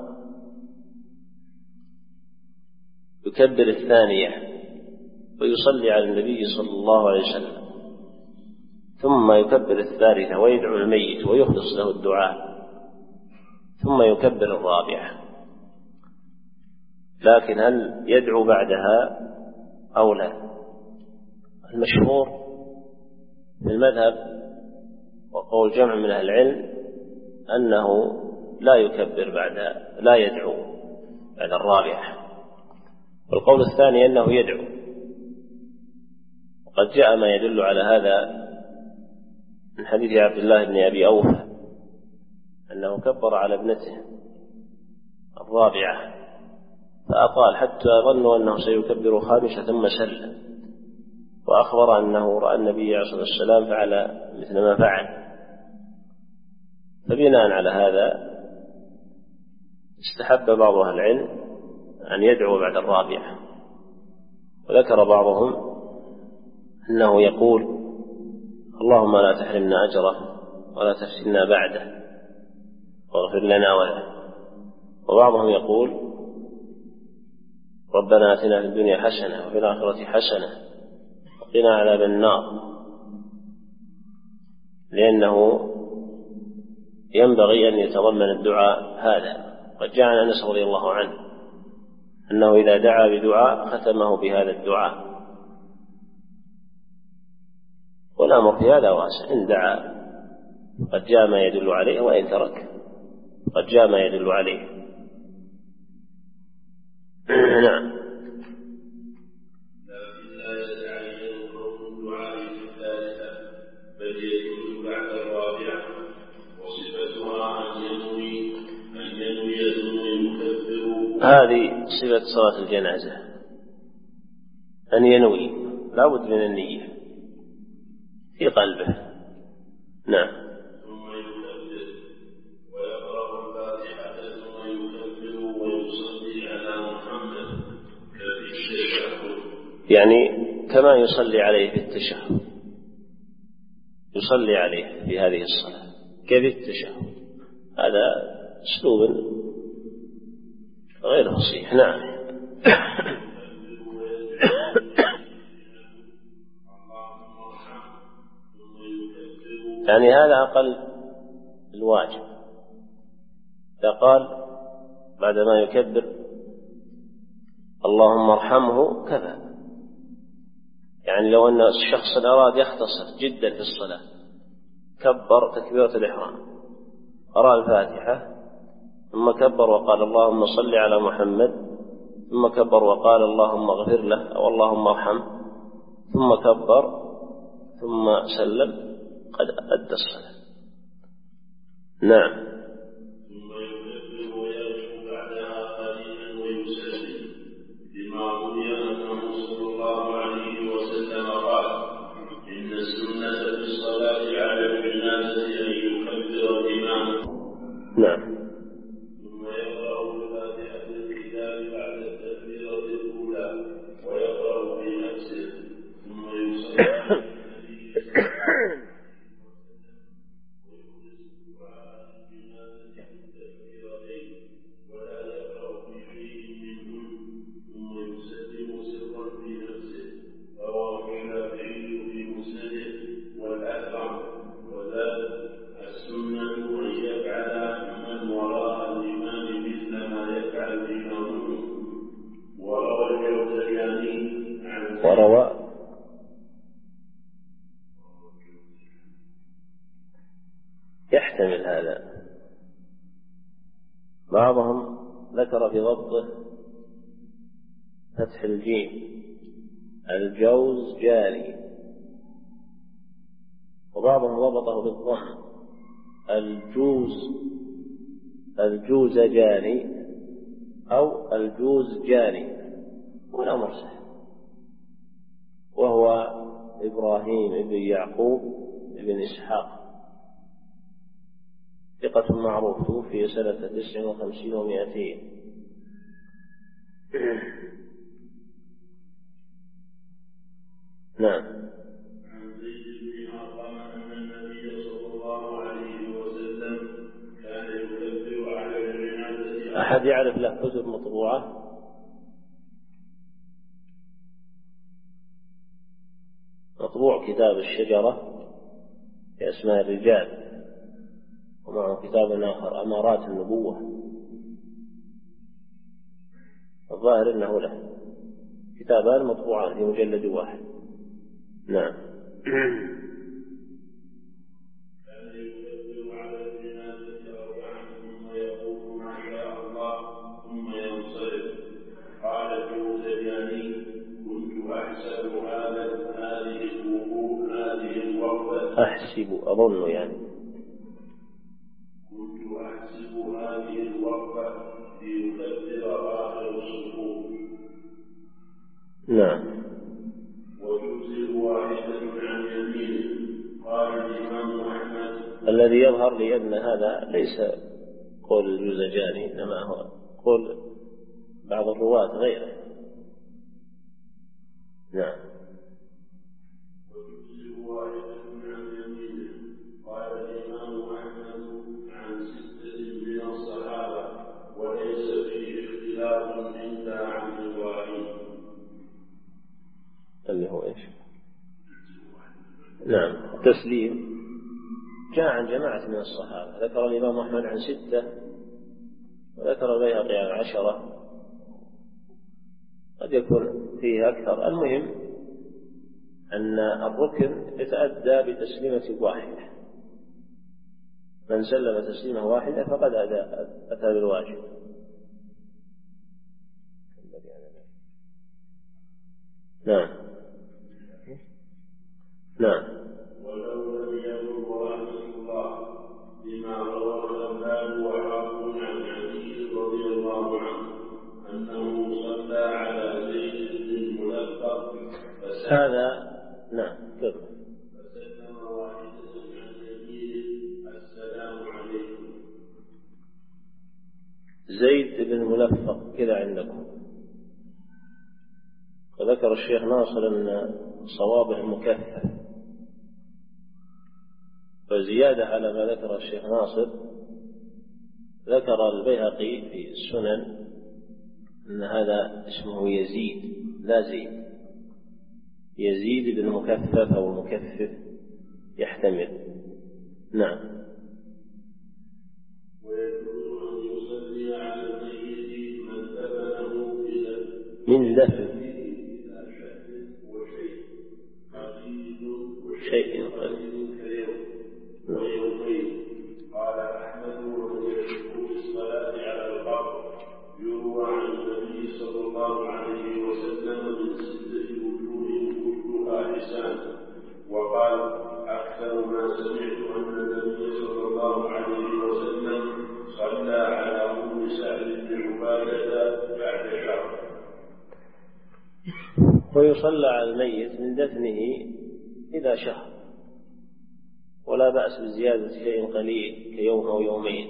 يكبر الثانية ويصلي على النبي صلى الله عليه وسلم ثم يكبر الثالثة ويدعو الميت ويخلص له الدعاء ثم يكبر الرابعة. لكن هل يدعو بعدها أو لا؟ المشهور في المذهب وقول جمع من أهل العلم أنه لا يكبر بعدها، لا يدعو بعد الرابعة، والقول الثاني أنه يدعو. وقد جاء ما يدل على هذا من حديث عبد الله بن أبي أوفى أنه كبر على ابنته الرابعة فأطال حتى ظنوا أنه سيكبر خامسة ثم سلم، وأخبر أنه رأى النبي عليه الصلاة والسلام فعل مثل ما فعل. فبناء على هذا استحب بعض أهل العلم أن يدعو بعد الرابعة، وذكر بعضهم أنه يقول اللهم لا تحرمنا أجره ولا تفتنا بعده واغفر لنا وله. وبعضهم يقول ربنا آتنا في الدنيا حسنة وفي الآخرة حسنة وقنا عذاب النار، لأنه ينبغي أن يتضمن الدعاء هذا. قد جاء عن أنس رضي الله عنه أنه إذا دعا بدعاء ختمه بهذا الدعاء، والأمر في هذا واسع، إن دعا قد جاء ما يدل عليه وإن ترك قد جاء ما يدل عليه. نعم. لكن لا يتعين كون الدعاء في الثالثة بل يجوز بعد الرابعة، وصفتها أن ينوي أن ينوي ثم يكبر. هذه صفة صلاة الجنازة، أن ينوي، لا بد من النية في قلبه. نعم. ثم يكبر ويقرأ الفاتحة ثم يكبر ويصلي على محمد كفي التشهد، يعني كما يصلي عليه في التشهد يصلي عليه في هذه الصلاة كفي التشهد. هذا أسلوب غير فصيح. نعم. يعني هذا أقل الواجب. إذا قال بعدما يكبر اللهم ارحمه كذا، يعني لو أن الشخص أراد يختصر جدا في الصلاة كبر تكبيرة الإحرام، قرأ الفاتحة ثم كبر وقال اللهم صل على محمد، ثم كبر وقال اللهم اغفر له أو اللهم ارحمه، ثم كبر ثم سلم، قد أدى الصلاة. نعم. ثم يكبر ويرجو بعدها قليلا ويسلم، لما روي أنه صلى الله عليه وسلم قال إن السنة في الصلاة على الجنازة أن يكبر الإمام. نعم. ثم يقرأ الفاتحة الكتاب بعد التكبيرة الأولى ويقرأ في نفسه، ثم يصلي وروى يحتمل هذا. بعضهم ذكر في ضبطه فتح الجيم الجوز جاري، وبعض وبعضهم ضبطه بالضم الجوز الجوزجاني أو الجوزجاني، والأمر سهل. وهو إبراهيم بن يعقوب بن إسحاق، ثقة معروف، توفي سنة تسع وخمسين ومائتين. نعم. عن زيد بن أرقم أن النبي صلى الله عليه وسلم كان يكبر على الجنازة. أحد يعرف له كتب مطبوعة؟ مطبوع كتاب الشجرة في أسماء الرجال، ومعه كتاب آخر أمارات النبوة، الظاهر أنه له كتابان مطبوعان في مجلد واحد. نعم. كان يكبر على الجنازة أربعا ثم يقول ما شاء الله ثم ينصرف. قال الجوزجاني كنت أحسب هذا هذه الوقوف هذه الوقفة أحسب أظن يعني كنت أحسب هذه الوقفة ليكبر آخر الصفوف. نعم. وتجزئ واحدة عن يمينه. قال الإمام أحمد الذي يظهر لي أن هذا ليس قول الجوزجاني، إنما هو قول بعض الرواة غيره. نعم. وتجزئ واحدة عن يمينه. قال الإمام أحمد عن ستة من الصحابة وليس فيه اختلاف إلا عن الواحد. اللي هو إيش؟ نعم. التسليم جاء عن جماعة من الصحابة، ذكر الإمام أحمد عن ستة، وذكر البيهقي عن عشرة، قد يكون فيه أكثر. المهم أن الركن يتأدى بتسليمة واحدة، من سلم تسليمة واحدة فقد أتى بالواجب. نعم. نعم. ولو لم يكن رحمة الله بما روى الخلال وحاكم عن علي رضي الله عنه أنه صلى على زيد بن ملفق هذا. نعم. كذا. فسلم واحدة عن يمينه السلام عليكم. زيد بن ملفق كذا عندكم، وذكر الشيخ ناصر أن صوابه المكفف، فزيادة على ما ذكر الشيخ ناصر ذكر البيهقي في السنن أن هذا اسمه يزيد لا زيد، يزيد بن مكفف أو المكفف يحتمل. نعم. ويجوز أن يصلي على الميت من دفنه من دفن شيء قليل. ويومين. قال أحمد ومن يشك في الصلاة على القبر يروى عن النبي صلى الله عليه وسلم من ستة وجوه كلها حسان. وقال أكثر ما سمعت أن النبي صلى الله عليه وسلم صلى على أم سعد بن عبادة بعد شهر. ويصلى على الميت من دفنه إذا شهر، ولا بأس بزيادة شيء قليل كيوم أو يومين.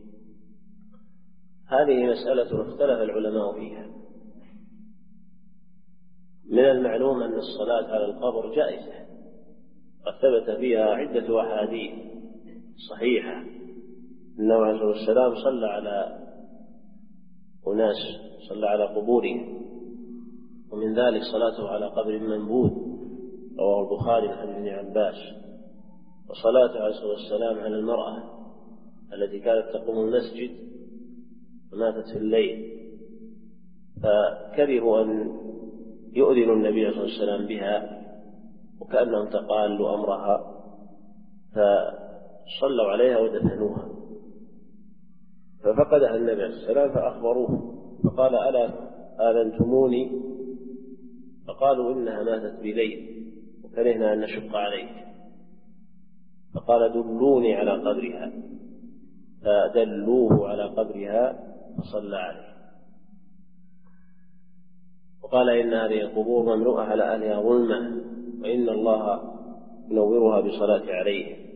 هذه مسألة اختلف العلماء فيها. من المعلوم أن الصلاة على القبر جائزة، قد ثبت فيها عدة أحاديث صحيحة. النبي عليه الصلاة والسلام صلى على أناس، صلى على قبورهم، ومن ذلك صلاته على قبر منبوذ رواه البخاري عن ابن عباس، وصلاته عليه الصلاة والسلام على المرأة التي كانت تقوم المسجد وماتت في الليل، فكرهوا أن يؤذن النبي عليه الصلاة والسلام بها وكأنهم تقالوا أمرها، فصلوا عليها ودفنوها، ففقدها النبي عليه الصلاة والسلام فأخبروه فقال ألا آذنتموني؟ فقالوا إنها ماتت بليل وكرهنا أن نشق عليك. فقال دلوني على قبرها، فدلوه على قبرها فصلى عليه. وقال إن هذه القبور مملوءة على أهلها ظلمة، وإن الله ينورها بصلاة عليه.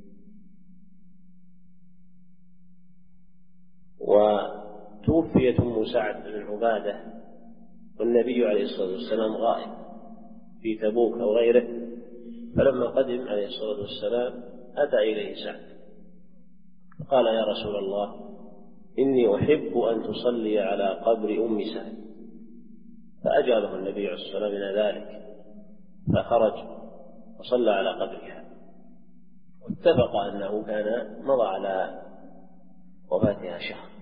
وتوفيت أم سعد بن عبادة والنبي عليه الصلاة والسلام غائب في تبوك أو غيره، فلما قدم عليه الصلاة والسلام أتى إليه سعد قال يا رسول الله إني أحب أن تصلي على قبر أم سعد، فأجابه النبي عليه الصلاة والسلام من ذلك، فخرج وصلى على قبرها. واتفق أنه كان مضى على وفاتها شهر،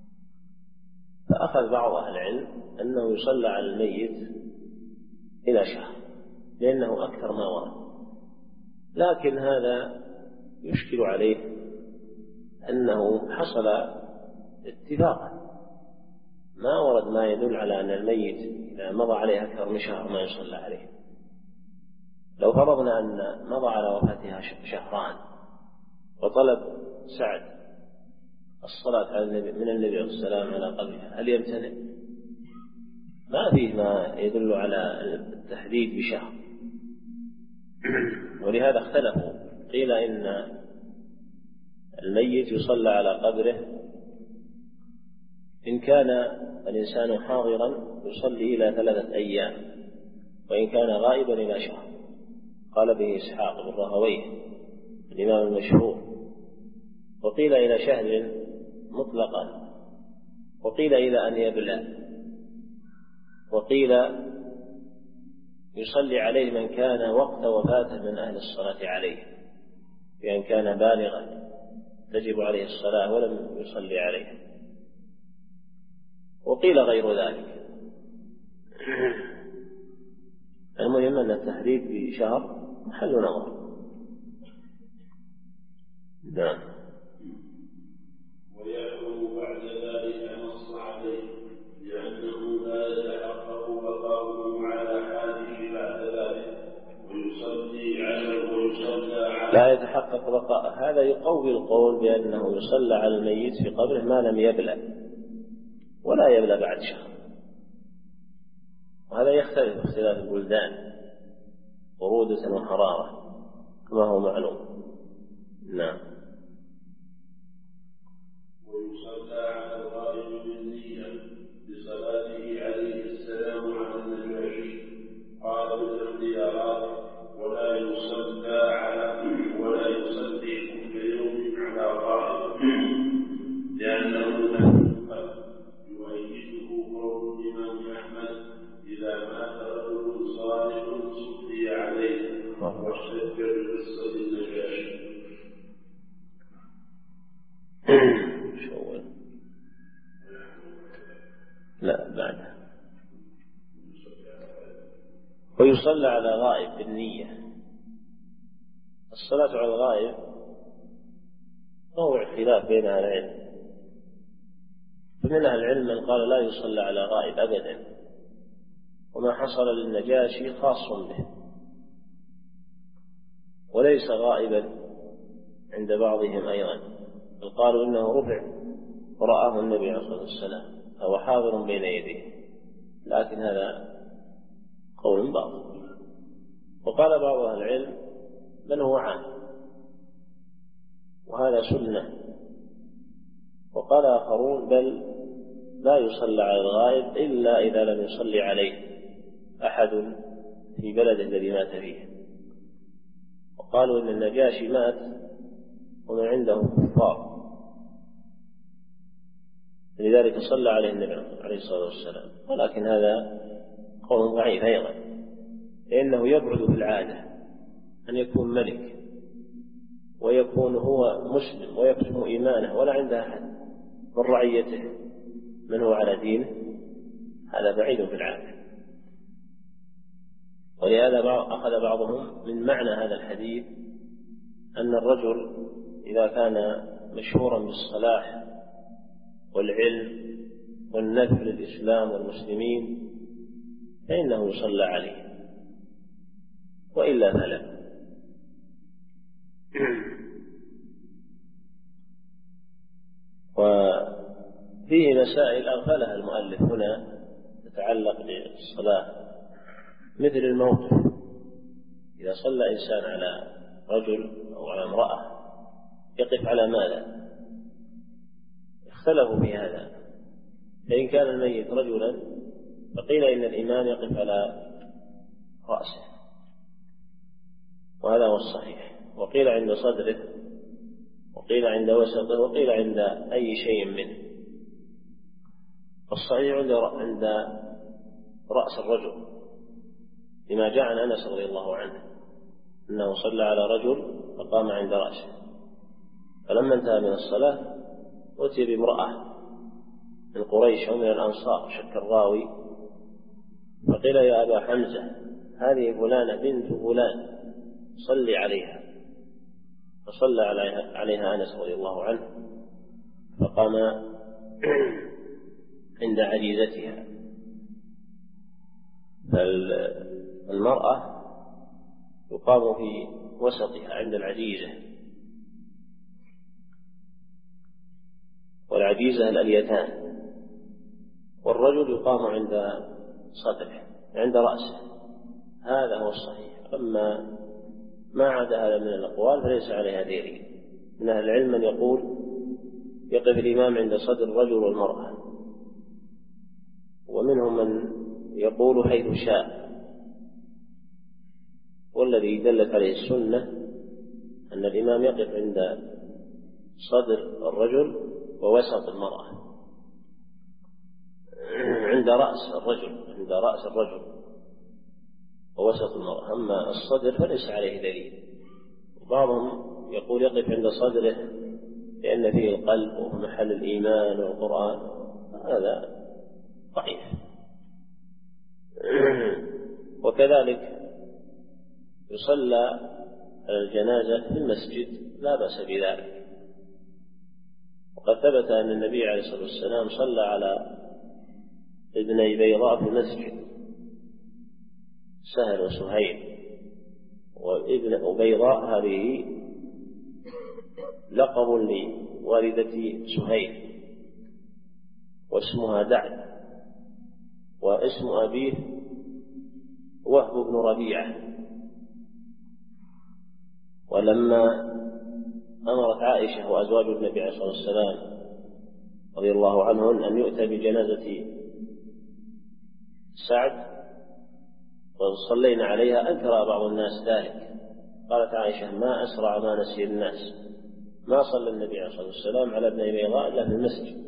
فأخذ بعض أهل العلم أنه يصلى على الميت إلى شهر لأنه أكثر ما ورد، لكن هذا يشكل عليه أنه حصل اتفاقا، ما ورد ما يدل على أن الميت إذا مضى عليه أكثر من شهر ما يصلى عليه. لو فرضنا أن مضى على وفاتها شهران وطلب سعد الصلاة على النبي من النبي عليه السلام على قبرها، هل يمتنع؟ ما فيه ما يدل على التحديد بشهر، ولهذا اختلفوا. قيل إن الميت يصلى على قبره إن كان الإنسان حاضرا يصلي إلى ثلاثة أيام، وإن كان غائبا إلى شهر. قال به إسحاق بن راهويه الإمام المشهور. وقيل إلى شهر مطلقا، وقيل إلى أن يبلى، وقيل يصلي عليه من كان وقت وفاته من أهل الصلاة عليه، بأن كان بالغا تجب عليه الصلاة ولم يصلي عليه، وقيل غير ذلك. المهم أن التحديد بشهر محل نظر. نعم. ويحكم بعد ذلك نص عليه لأنه لا يتحقق بقاؤه على حاله بعد ذلك، ويصلي على ويصلى على لا يتحقق بقاء، هذا يقوي القول بأنه يصلى على الميت في قبره ما لم يبلى، ولا يبلى بعد شهر. وهذا يختلف باختلاف البلدان برودة وحرارة كما هو معلوم. نعم. ويصلى على الغائب بالنية بصلاته عليه السلام على النجاشي. قال بالاختيارات ولا يصلى على ولا يصلي كل يوم على غائب لأنه لم يقل. يؤيده قول الإمام أحمد إذا مات رجل صالح صلي عليه، واحتج بقصة النجاشي. لا بعد. ويصلى على غائب بالنية. الصلاة على الغائب موضع خلاف بين أهل العلم، فمن أهل العلم من قال لا يصلى على غائب أبدا، وما حصل للنجاشي خاص به وليس غائبا عند بعضهم أيضا، بل قالوا إنه رفع ورآه النبي عليه الصلاة والسلام فهو حاضر بين يديه، لكن هذا قول باطل. وقال بعض أهل العلم بل هو عام وهذا سنة، وقال آخرون بل لا يصلى على الغائب إلا إذا لم يصلي عليه أحد في بلده الذي مات فيه. وقالوا إن النجاشي مات ومن عنده كفار، لذلك صلى عليه النبي عليه الصلاة والسلام، ولكن هذا قول ضعيف أيضا، لأنه يبعد في العادة أن يكون ملك ويكون هو مسلم ويكتم إيمانه ولا عنده أحد من رعيته من هو على دينه، هذا بعيد في العادة. ولهذا أخذ بعضهم من معنى هذا الحديث أن الرجل إذا كان مشهورا بالصلاح والعلم والنفع للإسلام والمسلمين فإنه يصلى عليه، وإلا فلا. مسائل أغفلها المؤلف هنا تتعلق بالصلاة، مثل الموقف، إذا صلى إنسان على رجل أو على امرأة يقف على ماذا؟ اختلفوا في هذا. فإن كان الميت رجلا فقيل إن الإمام يقف على رأسه، وهذا هو الصحيح، وقيل عند صدره، وقيل عند وسطه، وقيل عند أي شيء منه. الصحيح عند عند رأس الرجل، لما جاء عن أنس رضي الله عنه أنه صلى على رجل فقام عند رأسه، فلما انتهى من الصلاة أتي بامرأة من قريش أو من الأنصار، شك الراوي، فقيل يا أبا حمزة هذه فلانة بنت فلان صلي عليها، فصلى عليها, عليها أنس رضي الله عنه، فقام عند عجيزتها. فالمرأة يقام في وسطها عند العجيزة، والعجيزة الأليتان، والرجل يقام عند صدره عند رأسه. هذا هو الصحيح. أما ما عدا هذا من الأقوال فليس عليها دليل. من أهل العلم من يقول يقف الإمام عند صدر الرجل والمرأة، ومنهم من يقول حيث شاء، والذي دلت عليه السنة أن الإمام يقف عند صدر الرجل ووسط المرأة، عند رأس الرجل عند رأس الرجل ووسط المرأة. أما الصدر فليس عليه دليل. بعضهم يقول يقف عند صدره لأن فيه القلب وهو محل الإيمان والقرآن، هذا ضعيف. وكذلك يصلى على الجنازة في المسجد لا بأس بذلك، وقد ثبت أن النبي عليه الصلاة والسلام صلى على ابني بيضاء في المسجد، سهل وسهيل. وابن بيضاء هذه لقب لوالدة سهيل، واسمها دعد، واسم أبيه وهب بن ربيعة. ولما أمرت عائشة وأزواج النبي عليه الصلاة والسلام رضي الله عنهن أن يؤتى بجنازة سعد وصلينا عليها، أنكر بعض الناس ذلك. قالت عائشة ما أسرع ما نسي الناس، ما صلى النبي عليه الصلاة والسلام على ابن بيضاء إلا في المسجد.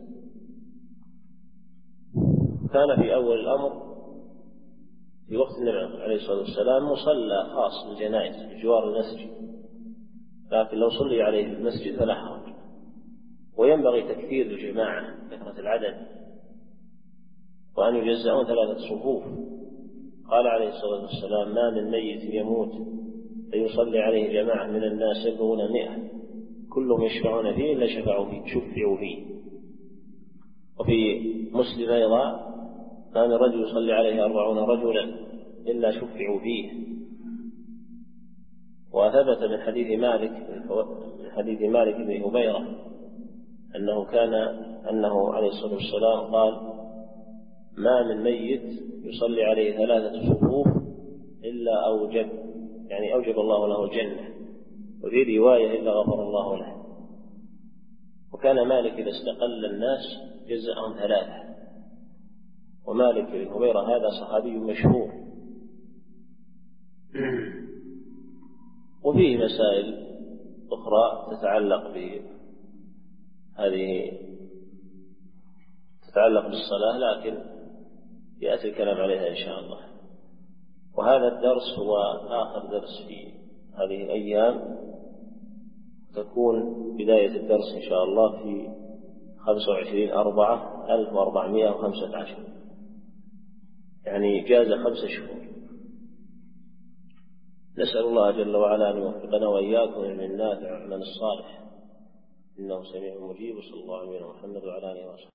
كان في أول الأمر في وقت النبي عليه الصلاة والسلام مصلى خاص للجنائز بجوار المسجد، لكن لو صلي عليه في المسجد فلا حرج. وينبغي تكثير الجماعة، كثرة العدد، وأن يجزعون ثلاثة صفوف. قال عليه الصلاة والسلام ما من ميت يموت فيصلي عليه جماعة من الناس يبلغون مئة كلهم يشفعون فيه إلا شفعوا فيه شفعوا فيه. وفي مسلم أيضا ما من رجل يصلي عليه أربعون رجلا إلا شفعوا فيه. وثبت من حديث مالك من حديث مالك بن هبيرة أنه كان أنه عليه الصلاة والسلام قال ما من ميت يصلي عليه ثلاثة صفوف إلا أوجب يعني أوجب الله له الجنة، وفي رواية إلا غفر الله له. وكان مالك إذا استقل الناس جزأهم ثلاثة، ومالك بن هبيرة هذا صحابي مشهور. وفيه مسائل أخرى تتعلق بهذه تتعلق بالصلاة، لكن يأتي الكلام عليها إن شاء الله. وهذا الدرس هو آخر درس في هذه الأيام، تكون بداية الدرس إن شاء الله في خمسة وعشرين أربعة ألف وأربعمائة وخمسة عشر، يعني جاز خمسة شهور. نسأل الله جل وعلا أن يوفقنا وإياكم من نافع ومن الصالح، إنه سميع مجيب. صلى الله عليه وسلم محمد وعلى آله وصحبه.